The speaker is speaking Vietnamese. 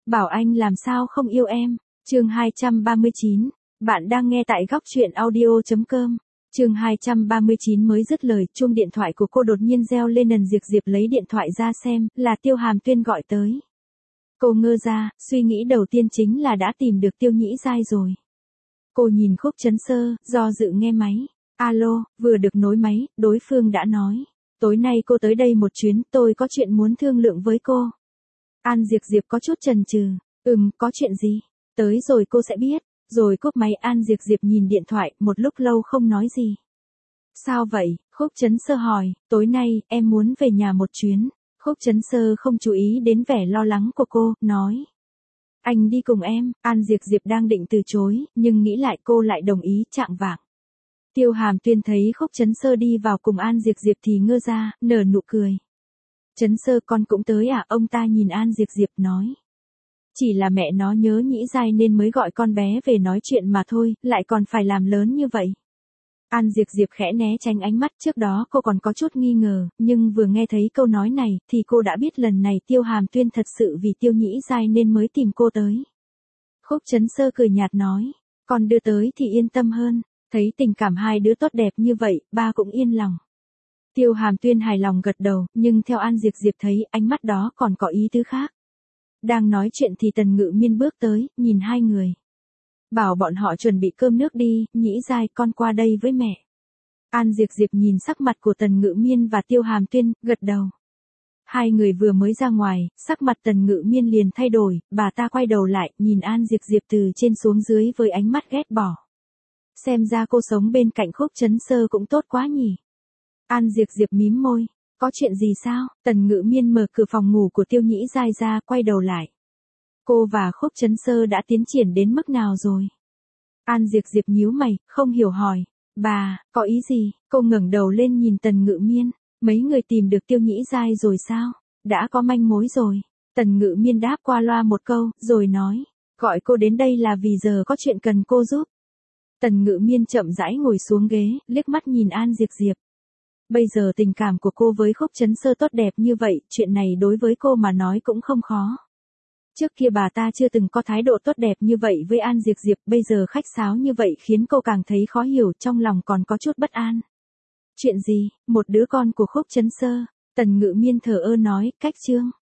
Bảo anh làm sao không yêu em. Chương 239. Bạn đang nghe tại góc truyện audio.com. Chương 239 mới dứt lời, chuông điện thoại của cô đột nhiên reo lên. Diệp Diệp lấy điện thoại ra xem, là Tiêu Hàm Tuyên gọi tới. Cô ngơ ra, suy nghĩ đầu tiên chính là đã tìm được Tiêu Nhĩ Giai rồi. Cô nhìn Khúc Chấn Sơ, do dự nghe máy. Alo, vừa được nối máy, đối phương đã nói. Tối nay cô tới đây một chuyến, tôi có chuyện muốn thương lượng với cô. Diệp Diệp có chút chần chừ. Có chuyện gì? Tới rồi cô sẽ biết. Rồi cúp máy. Diệp Diệp nhìn điện thoại, một lúc lâu không nói gì. Sao vậy? Khúc Chấn Sơ hỏi. Tối nay, em muốn về nhà một chuyến. Khúc Chấn Sơ không chú ý đến vẻ lo lắng của cô, nói. Anh đi cùng em. Diệp Diệp đang định từ chối, nhưng nghĩ lại cô lại đồng ý. Chạng vạng. Tiêu Hàm Tuyên thấy Khúc Chấn Sơ đi vào cùng Diệp Diệp thì ngơ ra, nở nụ cười. Chấn Sơ con cũng tới à? Ông ta nhìn Diệp Diệp nói. Chỉ là mẹ nó nhớ Nhĩ Giai nên mới gọi con bé về nói chuyện mà thôi, lại còn phải làm lớn như vậy. Diệp Diệp khẽ né tránh ánh mắt. Trước đó cô còn có chút nghi ngờ, nhưng vừa nghe thấy câu nói này, thì cô đã biết lần này Tiêu Hàm Tuyên thật sự vì Tiêu Nhĩ Giai nên mới tìm cô tới. Khúc Chấn Sơ cười nhạt nói, con đưa tới thì yên tâm hơn, thấy tình cảm hai đứa tốt đẹp như vậy, ba cũng yên lòng. Tiêu Hàm Tuyên hài lòng gật đầu, nhưng theo Diệp Diệp thấy ánh mắt đó còn có ý tứ khác. Đang nói chuyện thì Tần Ngự Miên bước tới, nhìn hai người. Bảo bọn họ chuẩn bị cơm nước đi. Nhĩ Giai, con qua đây với mẹ. Diệp Diệp nhìn sắc mặt của Tần Ngự Miên và Tiêu Hàm Tuyên, gật đầu. Hai người vừa mới ra ngoài, sắc mặt Tần Ngự Miên liền thay đổi, bà ta quay đầu lại, nhìn Diệp Diệp từ trên xuống dưới với ánh mắt ghét bỏ. Xem ra cô sống bên cạnh Khúc Chấn Sơ cũng tốt quá nhỉ. Diệp Diệp mím môi. Có chuyện gì sao? Tần Ngự Miên mở cửa phòng ngủ của Tiêu Nhĩ Giai ra, quay đầu lại. Cô và Khúc Chấn Sơ đã tiến triển đến mức nào rồi? Diệp Diệp nhíu mày, không hiểu hỏi. Bà, có ý gì? Cô ngẩng đầu lên nhìn Tần Ngự Miên. Mấy người tìm được Tiêu Nhĩ Giai rồi sao? Đã có manh mối rồi. Tần Ngự Miên đáp qua loa một câu, rồi nói. Gọi cô đến đây là vì giờ có chuyện cần cô giúp. Tần Ngự Miên chậm rãi ngồi xuống ghế, liếc mắt nhìn Diệp Diệp. Bây giờ tình cảm của cô với Khúc Chấn Sơ tốt đẹp như vậy, chuyện này đối với cô mà nói cũng không khó. Trước kia bà ta chưa từng có thái độ tốt đẹp như vậy với Diệp Diệp, bây giờ khách sáo như vậy khiến cô càng thấy khó hiểu, trong lòng còn có chút bất an. Chuyện gì? Một đứa con của Khúc Chấn Sơ. Tần Ngự Miên thờ ơ nói, cách Trương.